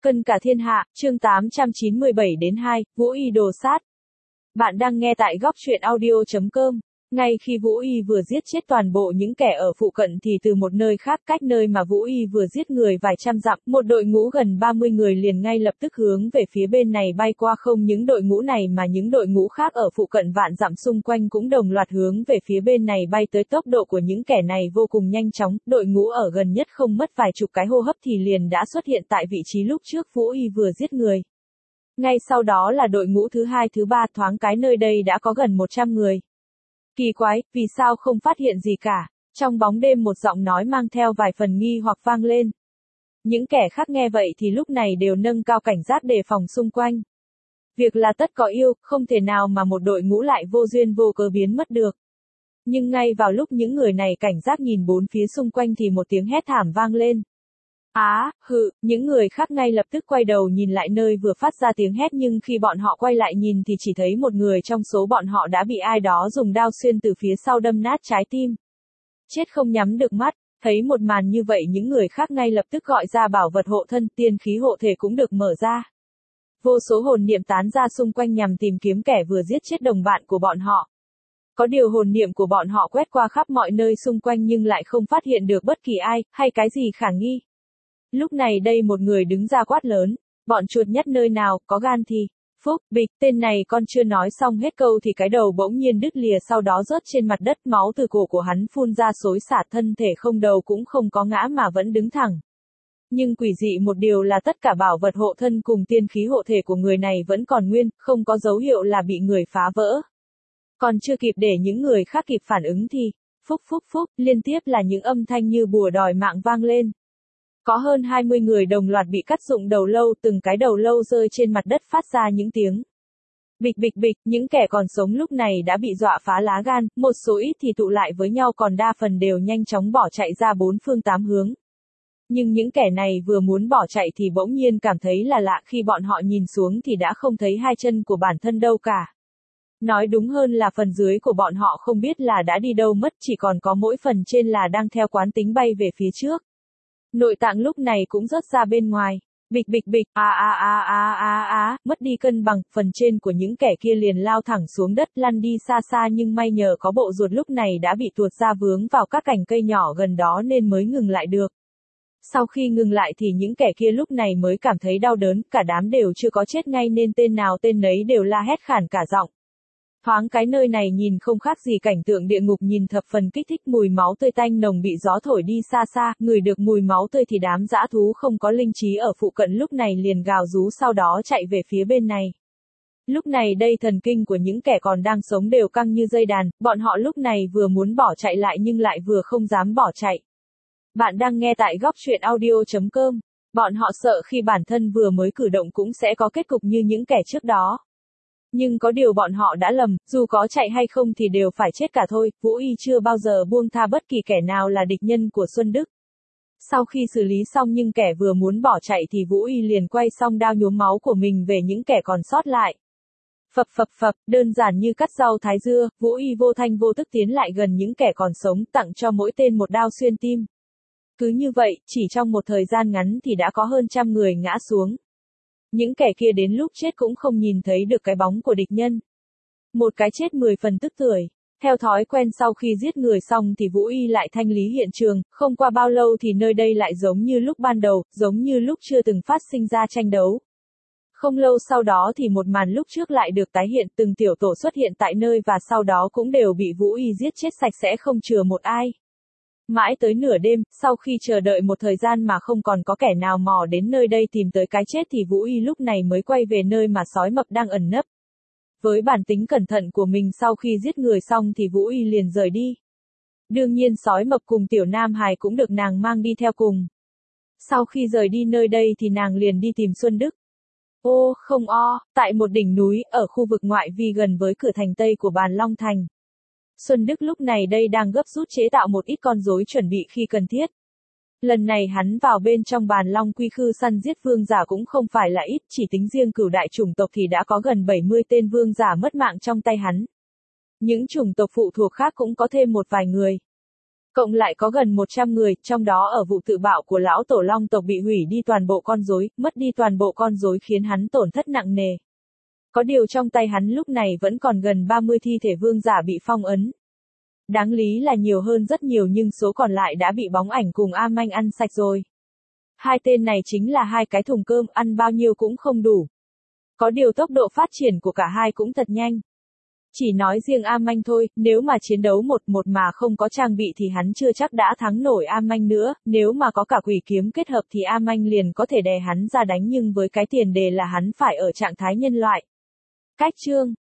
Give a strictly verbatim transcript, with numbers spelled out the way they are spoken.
Cân cả thiên hạ, chương tám trăm chín mươi bảy đến hai, Vũ Y đồ sát. Bạn đang nghe tại góc truyện audio chấm com. Ngay khi Vũ Y vừa giết chết toàn bộ những kẻ ở phụ cận thì từ một nơi khác cách nơi mà Vũ Y vừa giết người vài trăm dặm, một đội ngũ gần ba mươi người liền ngay lập tức hướng về phía bên này bay qua. Không những đội ngũ này mà những đội ngũ khác ở phụ cận vạn dặm xung quanh cũng đồng loạt hướng về phía bên này bay tới. Tốc độ của những kẻ này vô cùng nhanh chóng, đội ngũ ở gần nhất không mất vài chục cái hô hấp thì liền đã xuất hiện tại vị trí lúc trước Vũ Y vừa giết người. Ngay sau đó là đội ngũ thứ hai thứ ba, thoáng cái nơi đây đã có gần một trăm người. Kỳ quái, vì sao không phát hiện gì cả? Trong bóng đêm một giọng nói mang theo vài phần nghi hoặc vang lên. Những kẻ khác nghe vậy thì lúc này đều nâng cao cảnh giác đề phòng xung quanh. Việc là tất có yêu, không thể nào mà một đội ngũ lại vô duyên vô cớ biến mất được. Nhưng ngay vào lúc những người này cảnh giác nhìn bốn phía xung quanh thì một tiếng hét thảm vang lên. Á, hự, những người khác ngay lập tức quay đầu nhìn lại nơi vừa phát ra tiếng hét, nhưng khi bọn họ quay lại nhìn thì chỉ thấy một người trong số bọn họ đã bị ai đó dùng đao xuyên từ phía sau đâm nát trái tim. Chết không nhắm được mắt, thấy một màn như vậy những người khác ngay lập tức gọi ra bảo vật hộ thân, tiên khí hộ thể cũng được mở ra. Vô số hồn niệm tán ra xung quanh nhằm tìm kiếm kẻ vừa giết chết đồng bạn của bọn họ. Có điều hồn niệm của bọn họ quét qua khắp mọi nơi xung quanh nhưng lại không phát hiện được bất kỳ ai, hay cái gì khả nghi. Lúc này đây một người đứng ra quát lớn, bọn chuột nhắt nơi nào, có gan thì, phúc, bịch, tên này con chưa nói xong hết câu thì cái đầu bỗng nhiên đứt lìa, sau đó rớt trên mặt đất, máu từ cổ của hắn phun ra xối xả, thân thể không đầu cũng không có ngã mà vẫn đứng thẳng. Nhưng quỷ dị một điều là tất cả bảo vật hộ thân cùng tiên khí hộ thể của người này vẫn còn nguyên, không có dấu hiệu là bị người phá vỡ. Còn chưa kịp để những người khác kịp phản ứng thì, phúc phúc phúc, liên tiếp là những âm thanh như bùa đòi mạng vang lên. Có hơn hai mươi người đồng loạt bị cắt rụng đầu lâu, từng cái đầu lâu rơi trên mặt đất phát ra những tiếng bịch bịch bịch. Những kẻ còn sống lúc này đã bị dọa phá lá gan, một số ít thì tụ lại với nhau, còn đa phần đều nhanh chóng bỏ chạy ra bốn phương tám hướng. Nhưng những kẻ này vừa muốn bỏ chạy thì bỗng nhiên cảm thấy là lạ, khi bọn họ nhìn xuống thì đã không thấy hai chân của bản thân đâu cả. Nói đúng hơn là phần dưới của bọn họ không biết là đã đi đâu mất, chỉ còn có mỗi phần trên là đang theo quán tính bay về phía trước. Nội tạng lúc này cũng rớt ra bên ngoài. Bịch bịch bịch, a a a a a a, mất đi cân bằng, phần trên của những kẻ kia liền lao thẳng xuống đất, lăn đi xa xa, nhưng may nhờ có bộ ruột lúc này đã bị tuột ra vướng vào các cành cây nhỏ gần đó nên mới ngừng lại được. Sau khi ngừng lại thì những kẻ kia lúc này mới cảm thấy đau đớn, cả đám đều chưa có chết ngay nên tên nào tên nấy đều la hét khản cả giọng. Thoáng cái nơi này nhìn không khác gì cảnh tượng địa ngục, nhìn thập phần kích thích, mùi máu tươi tanh nồng bị gió thổi đi xa xa, ngửi được mùi máu tươi thì đám dã thú không có linh trí ở phụ cận lúc này liền gào rú, sau đó chạy về phía bên này. Lúc này đây thần kinh của những kẻ còn đang sống đều căng như dây đàn, bọn họ lúc này vừa muốn bỏ chạy lại nhưng lại vừa không dám bỏ chạy. Bạn đang nghe tại góc truyện audio chấm com. Bọn họ sợ khi bản thân vừa mới cử động cũng sẽ có kết cục như những kẻ trước đó. Nhưng có điều bọn họ đã lầm, dù có chạy hay không thì đều phải chết cả thôi. Vũ Y chưa bao giờ buông tha bất kỳ kẻ nào là địch nhân của Xuân Đức. Sau khi xử lý xong nhưng kẻ vừa muốn bỏ chạy thì Vũ Y liền quay xong đao nhuốm máu của mình về những kẻ còn sót lại. Phập phập phập, đơn giản như cắt rau thái dưa, Vũ Y vô thanh vô tức tiến lại gần những kẻ còn sống, tặng cho mỗi tên một đao xuyên tim. Cứ như vậy, chỉ trong một thời gian ngắn thì đã có hơn trăm người ngã xuống. Những kẻ kia đến lúc chết cũng không nhìn thấy được cái bóng của địch nhân. Một cái chết mười phần tức tưởi. Theo thói quen sau khi giết người xong thì Vũ Y lại thanh lý hiện trường, không qua bao lâu thì nơi đây lại giống như lúc ban đầu, giống như lúc chưa từng phát sinh ra tranh đấu. Không lâu sau đó thì một màn lúc trước lại được tái hiện, từng tiểu tổ xuất hiện tại nơi và sau đó cũng đều bị Vũ Y giết chết sạch sẽ không chừa một ai. Mãi tới nửa đêm, sau khi chờ đợi một thời gian mà không còn có kẻ nào mò đến nơi đây tìm tới cái chết thì Vũ Y lúc này mới quay về nơi mà sói mập đang ẩn nấp. Với bản tính cẩn thận của mình sau khi giết người xong thì Vũ Y liền rời đi. Đương nhiên sói mập cùng tiểu nam hài cũng được nàng mang đi theo cùng. Sau khi rời đi nơi đây thì nàng liền đi tìm Xuân Đức. Ô, không o, tại một đỉnh núi, ở khu vực ngoại vi gần với cửa thành Tây của Bàn Long Thành. Xuân Đức lúc này đây đang gấp rút chế tạo một ít con rối chuẩn bị khi cần thiết. Lần này hắn vào bên trong Bàn Long Quy Khư săn giết vương giả cũng không phải là ít, chỉ tính riêng cửu đại chủng tộc thì đã có gần bảy mươi tên vương giả mất mạng trong tay hắn. Những chủng tộc phụ thuộc khác cũng có thêm một vài người. Cộng lại có gần một trăm người, trong đó ở vụ tự bạo của lão tổ long tộc bị hủy đi toàn bộ con rối, mất đi toàn bộ con rối khiến hắn tổn thất nặng nề. Có điều trong tay hắn lúc này vẫn còn gần ba mươi thi thể vương giả bị phong ấn. Đáng lý là nhiều hơn rất nhiều nhưng số còn lại đã bị bóng ảnh cùng A Manh ăn sạch rồi. Hai tên này chính là hai cái thùng cơm, ăn bao nhiêu cũng không đủ. Có điều tốc độ phát triển của cả hai cũng thật nhanh. Chỉ nói riêng A Manh thôi, nếu mà chiến đấu một một mà không có trang bị thì hắn chưa chắc đã thắng nổi A Manh nữa, nếu mà có cả quỷ kiếm kết hợp thì A Manh liền có thể đè hắn ra đánh nhưng với cái tiền đề là hắn phải ở trạng thái nhân loại. Cách chương